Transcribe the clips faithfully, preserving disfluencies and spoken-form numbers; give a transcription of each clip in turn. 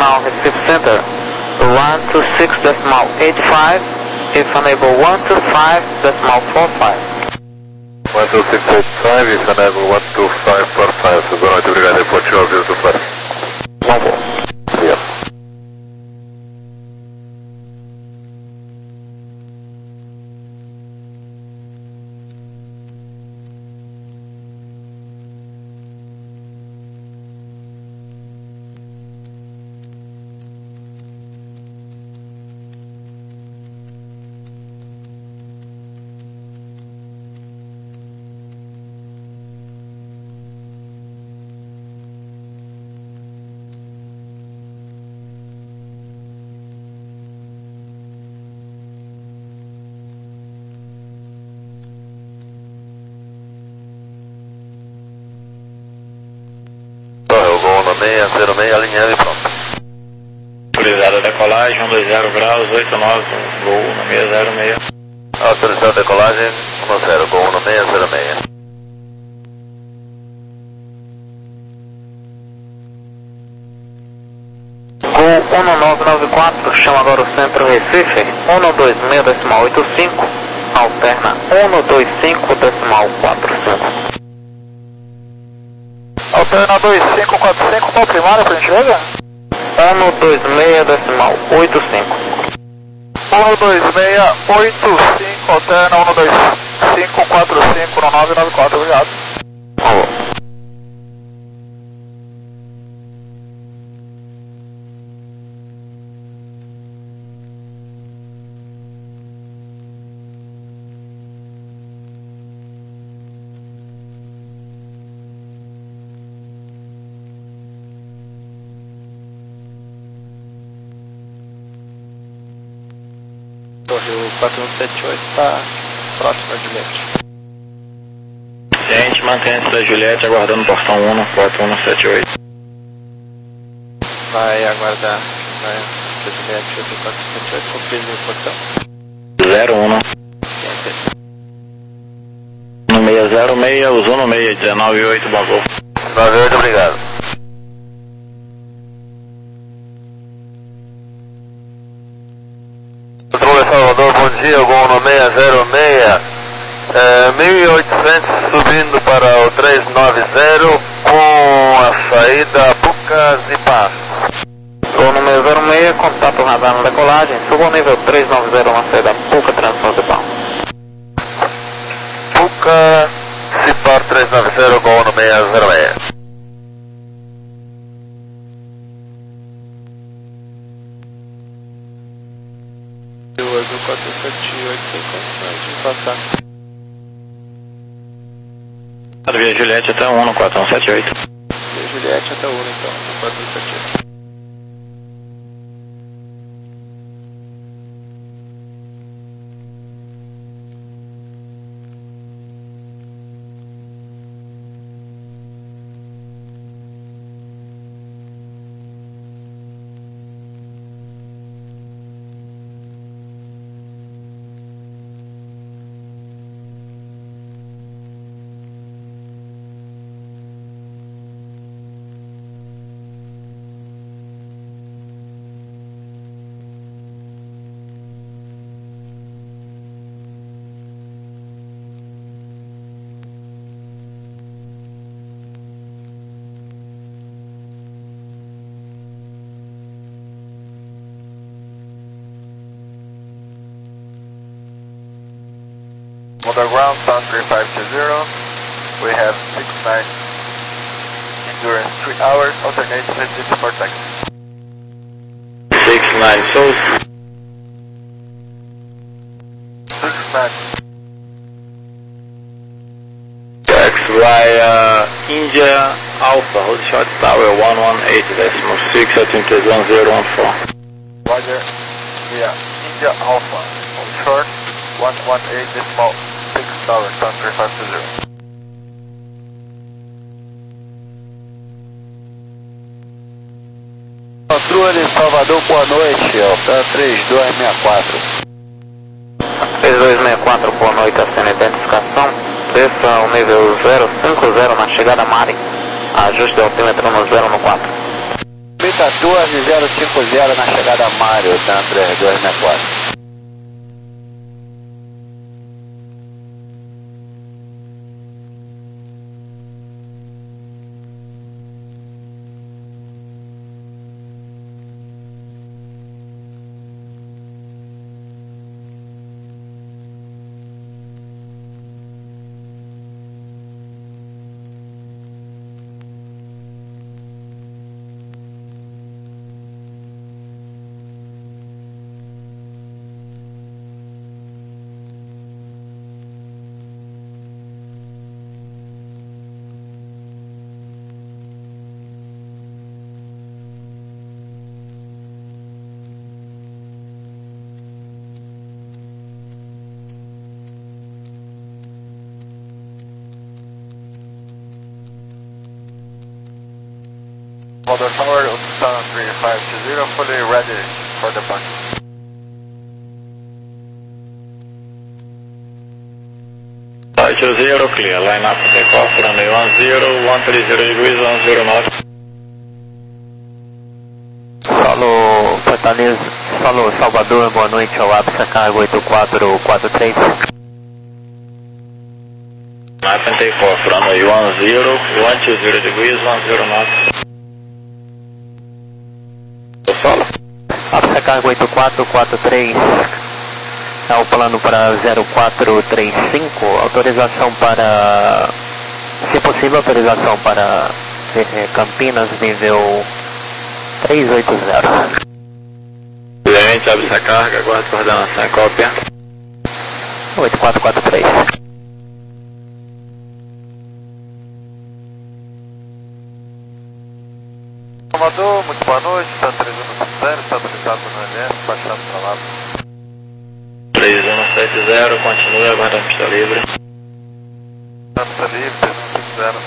now Recife Center, one two six decimal eight five, if unable one two five decimal four five. one two six eight five, if unable one two five four five. Boa noite, obrigado, report your views do Faro. Bom voo. Obrigado. seis zero seis, alinhando e pronto. Autorizada a decolagem, um dois zero graus, oito nove, gol um seis zero seis. Autorizada a decolagem, um zero, gol um seis zero seis. Gol um nove nove quatro, chama agora o centro Recife, um dois seis decimal oito cinco, alterna um dois cinco decimal quatro cinco. Alterna dois cinco quatro cinco, qual primário, por gentileza? um dois seis decimal oito cinco. um dois seis oito cinco, alterna um dois cinco quatro cinco no nove nove quatro, obrigado. Alô. Torre quatro um sete oito está próximo da Juliette. Gente, mantém-se da Juliette aguardando o portão um quatro um sete oito. Vai aguardar, vai da Juliette do quatro um sete oito, confirme o portão. zero um. No seis zero seis, usou no seis, dezenove oito, bom voo. nove oito, obrigado. Salvador, bom dia, gol no seis zero seis, é, mil e oitocentos subindo para o trezentos e noventa com a saída Pucas e Paz. Gol número zero seis, contato radar na decolagem, suba ao nível trezentos e noventa na saída Puca Transport de Pau. Puca, Cipar trezentos e noventa, gol no seis zero seis. Do quatro sete oito tem condições de passar. Via Juliette até um no quatro um sete oito. Via Juliette até um então, do quatro um sete oito. Underground, Sun three five two zero, we have six nine endurance, three hours, alternate fifty for taxi. six nine, so six nine. tax via India Alpha, hold short tower one one eight decimal six, altitude one zero one four. Roger, via India Alpha, hold short one one eight decimal six tower, Sun three five two zero. Patrulha de Salvador, boa noite, Alta três dois seis quatro. três dois seis quatro, boa noite, acena identificação, desça ao nível zero cinco zero na chegada Mari, ajuste de altímetro no zero no quatro. Mid quatorze zero cinco zero na chegada Mário, Tantra dois sessenta e quatro. Salvador Tower, Sun three five two zero, fully ready for departure. Flight two zero, clear, line up for takeoff, runway one zero, one three zero degrees, one zero knots. Falou, Fortaleza, falou, Salvador, boa noite, ao Apsa Cargo oito quatro quatro três. Map and takeoff, runway one zero, one two zero degrees, one zero knots. Solo. Apsa Cargo oito quatro quatro três, é o plano para zero quatro três cinco, autorização para, se possível, autorização para eh, Campinas, nível três oito zero. Cliente, abre essa carga, aguarde coordenação e cópia. oito quatro quatro três. Salvador, muito boa noite, está três um zero, está autorizado no L S, baixado para lá. três um sete zero, continue aguardando pista livre. Pista livre, três um sete zero.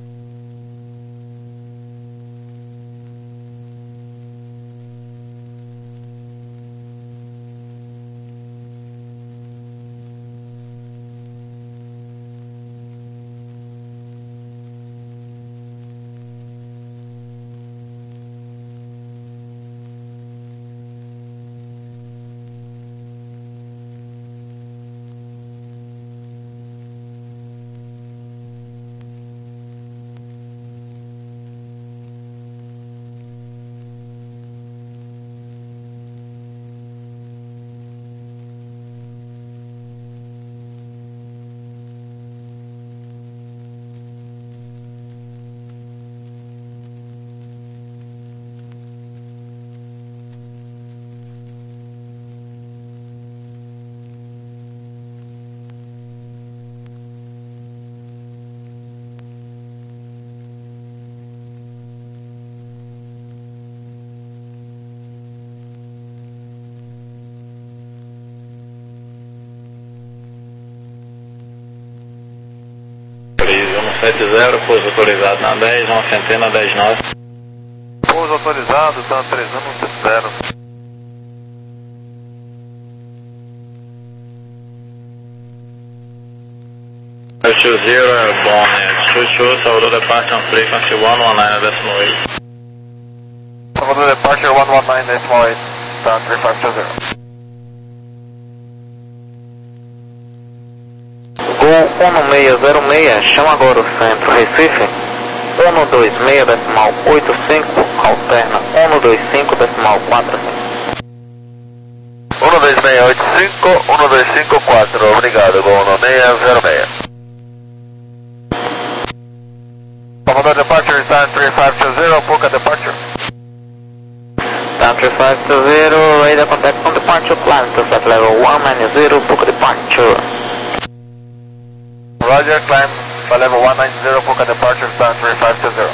sete zero, pouso autorizado na dez, uma centena, dez nove. Pouso autorizado, está três um sete zero. two zero, airborne, two two, Salvador departure on frequency one one nine decimal eight. Salvador departure one one nine decimal eight, está three five two zero. Gol um seis zero seis, chama agora o centro, Recife, um dois seis decimal oito cinco, alterna um dois cinco decimal quatro cinco. um dois seis oito cinco, um dois cinco quatro, obrigado, Gol um seis zero seis. Salvador departure, está three five two zero, Puka departure. Down three five two zero, radar contact on departure, climb to set level one nine zero, Puka departure. Roger, climb for level one nine zero, Puka departure, stand three five two zero.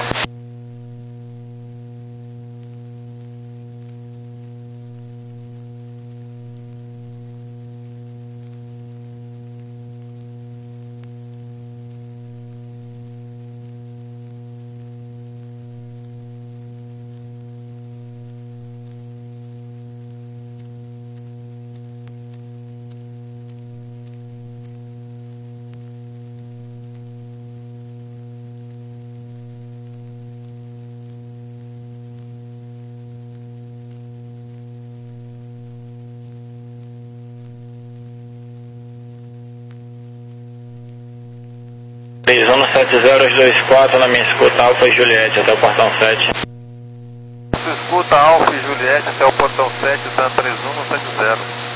três um sete zero dois quatro na minha escuta Alfa e Juliette até o portão sete. Escuta Alfa e Juliette até o portão sete, Dan três um sete zero.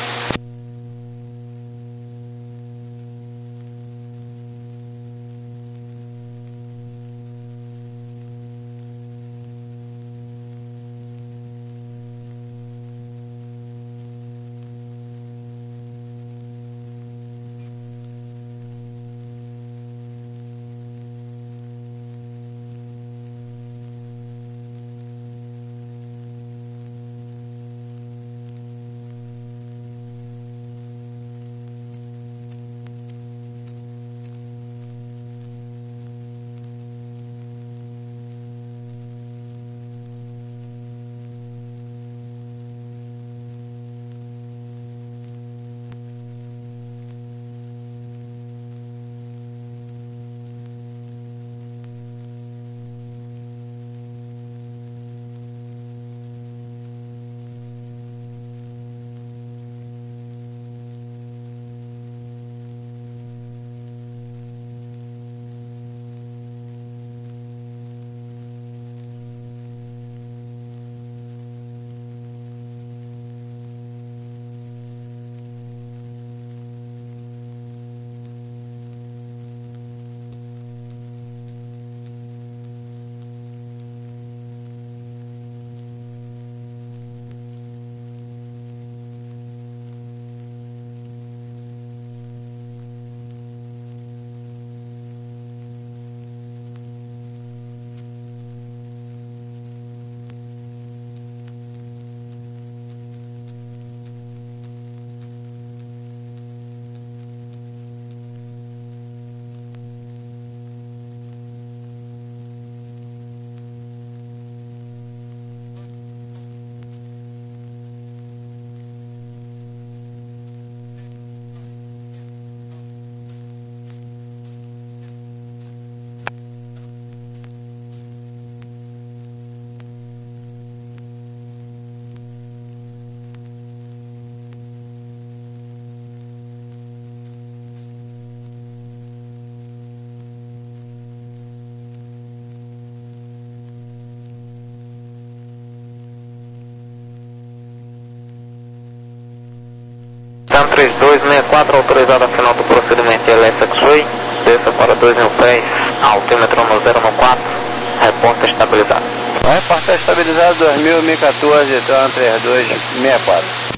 Dan três dois seis quatro, autorizada a final do procedimento L S X-Ray, desça para dois mil pés, altímetro no zero no quatro, reporta estabilizado. Reporta estabilizado dois mil, mil e quatorze, Dan três dois seis quatro.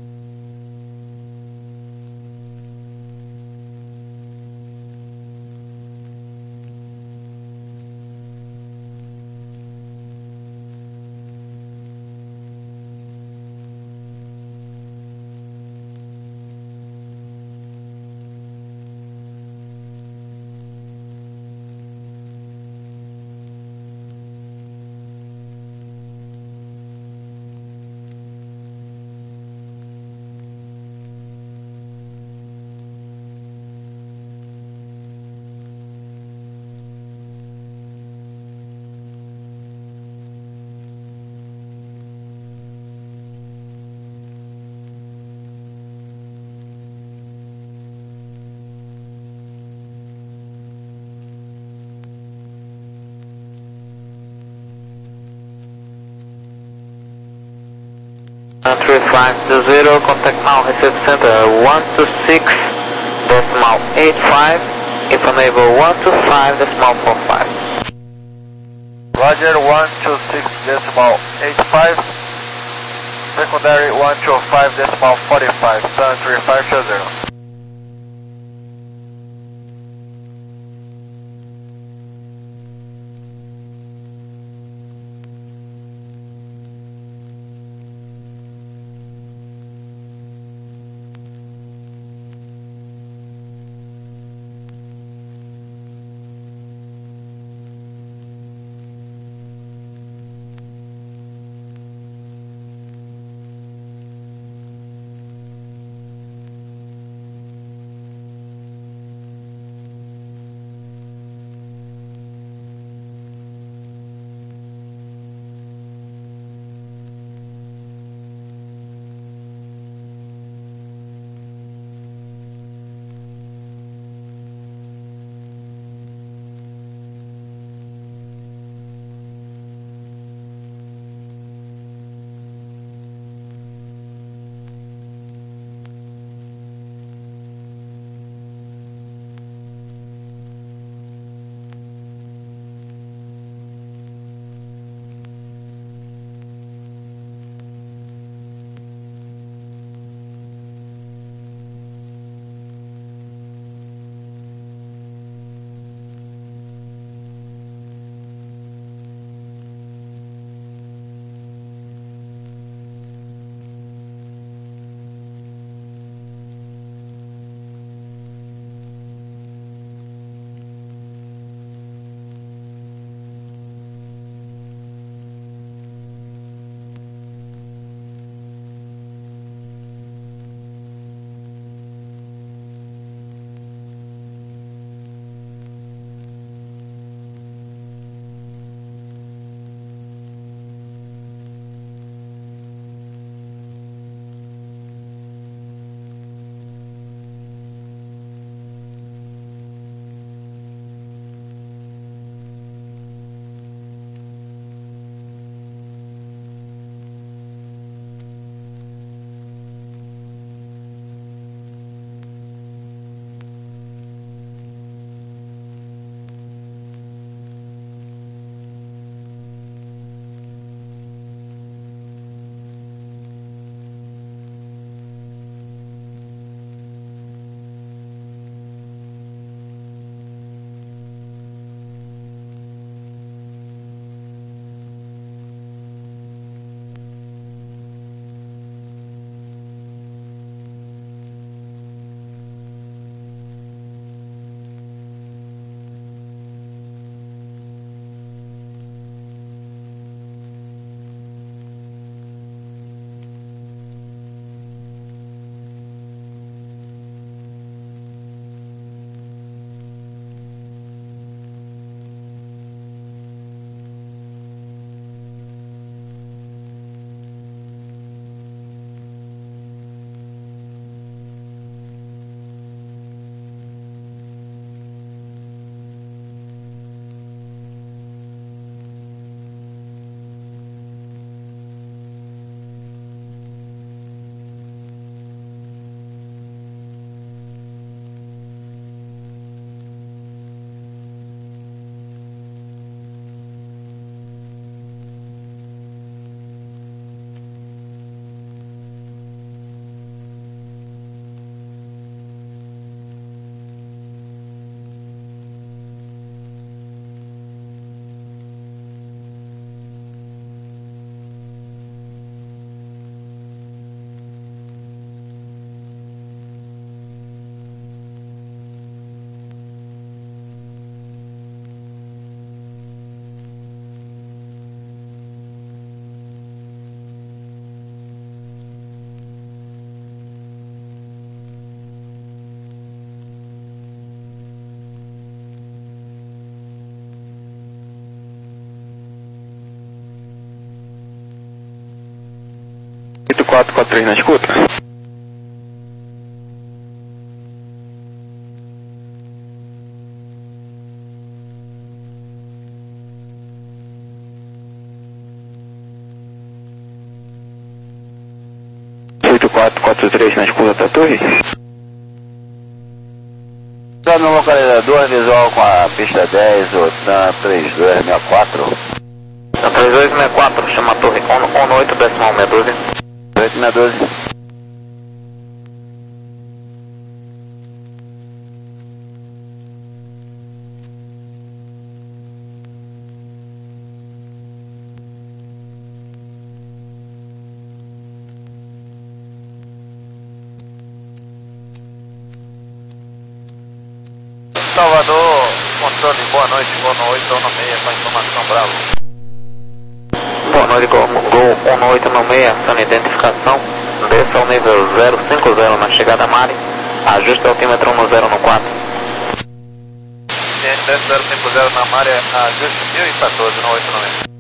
three five two zero, contact now, receive center one two six decimal eight five, if unable one two five decimal four five. Roger, one two six decimal eight five, secondary one two five decimal forty-five, Dan three five two zero. oito quatro quatro três na escuta. oito quatro quatro três na escuta da torre. Está no localizador visual com a pista dez, o T A M três dois seis quatro. T A M três dois seis quatro, chama a torre ONU oito, decimal meia dúzia. oito meia dúzia. Salvador, controle, boa noite, ONU oito, ONU seis, com a informação Bravo. Boa noite, Gol ONU oito nove seis, sendo identificação, desça ao nível zero cinco zero na chegada a Mari, ajuste altímetro no zero no quatro. Desce zero cinco zero na Mari, ajuste mil e quatorze no oito nove seis.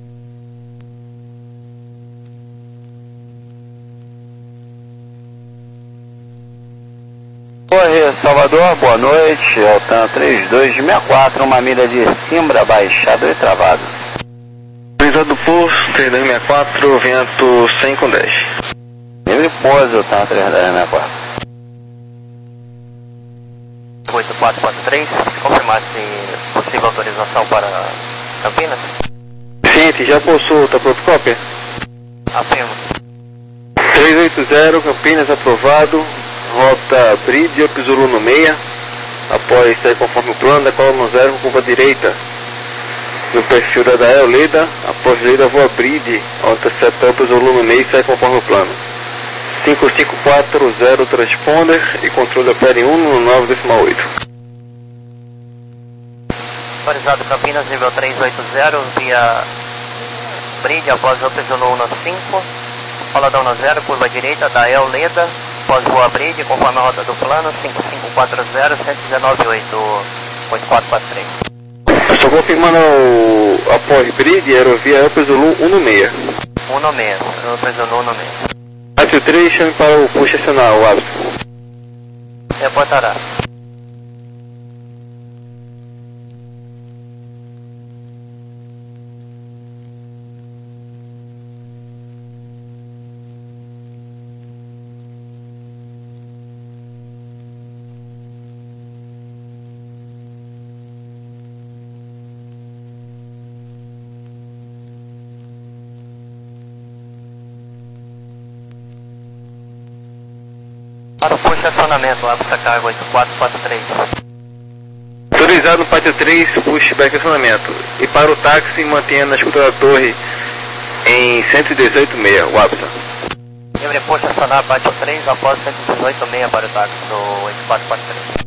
Torre Salvador, boa noite, é o T A M três dois seis quatro, uma milha de Simbra, baixado e travado. Brisa do Pulso, três dois seis quatro, vento cem com dez. Livre pouso, o T A M três dois seis quatro. oito quatro quatro três, confirmar se possível autorização para Campinas? Ciente, já possui, tá pronto cópia? Afirmo. três oito zero, Campinas aprovado. Rota Bride, Up Zulu no meia, após sair conforme o plano, da coluna zero com curva direita, no perfil da Dael Leda, após Leda voa Bride, intercepta Up Zulu no meio e sai conforme o plano. cinco cinco quatro zero transponder e controle opera um no nove decimal oito. Autorizado Campinas, nível três oito zero, via Bride, após Up Zulu no cinco, Paladão no zero, curva direita, Dael Leda, após voa Bride, conforme a rota do plano, cinco cinco quatro zero, um um nove oito, oito quatro quatro três. Estou confirmando o, após Bride, aerovia Up Zulu um no meia. um no meia, Up Zulu um no meia. quatro três, chame para o push acionar o hábito. Reportará. Para o push acionamento, Absa Cargo oito quatro quatro três. Autorizado no pátio três, pushback acionamento. E para o táxi, mantenha na escuta da torre em cento e dezoito vírgula seis, o Absa. Livre push acionar, pátio três, após cento e dezoito vírgula seis para o táxi do oito quatro quatro três.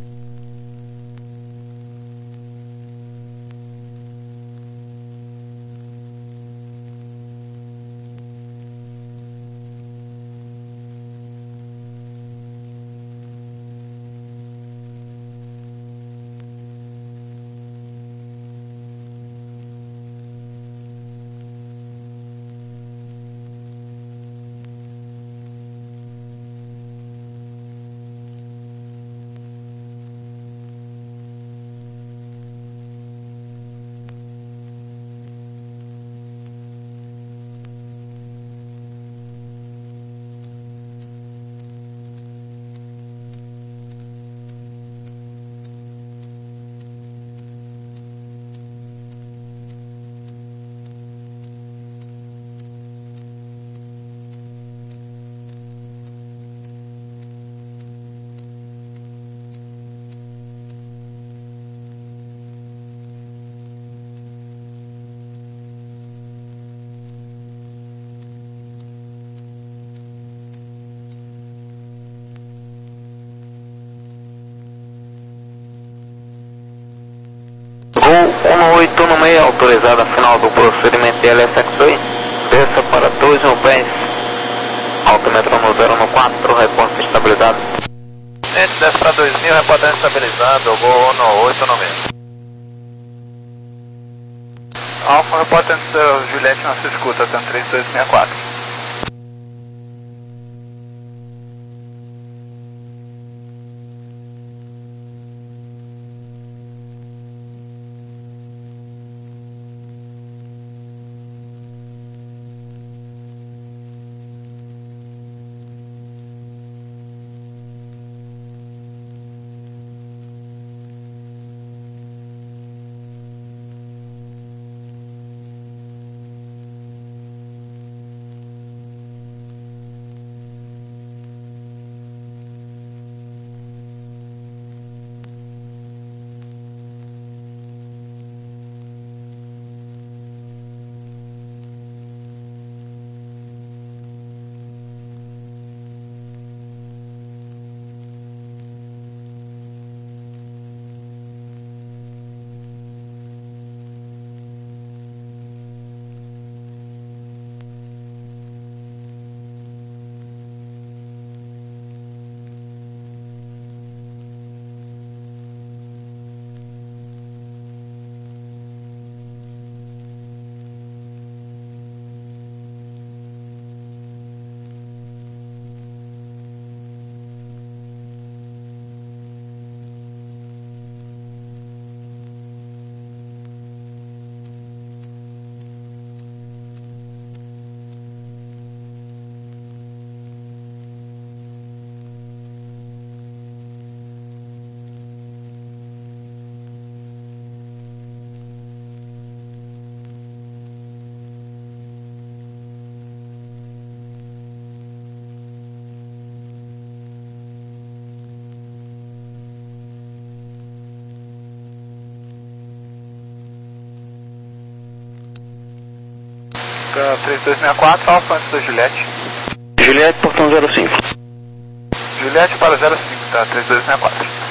ONU oito no meio, autorizada a final do procedimento de L S X-Way, desça para dois mil pés, altímetro no zero no quatro, reporte estabilizado. Gente, desce para dois mil, reportando estabilizado, Gol ONU oito no meio. Alfa, reportando Juliette na sua escuta, T A M três dois seis quatro. Tá, três dois seis quatro, Alfa antes da Juliette. Juliette, portão zero cinco. Juliette para zero cinco, tá, três dois seis quatro.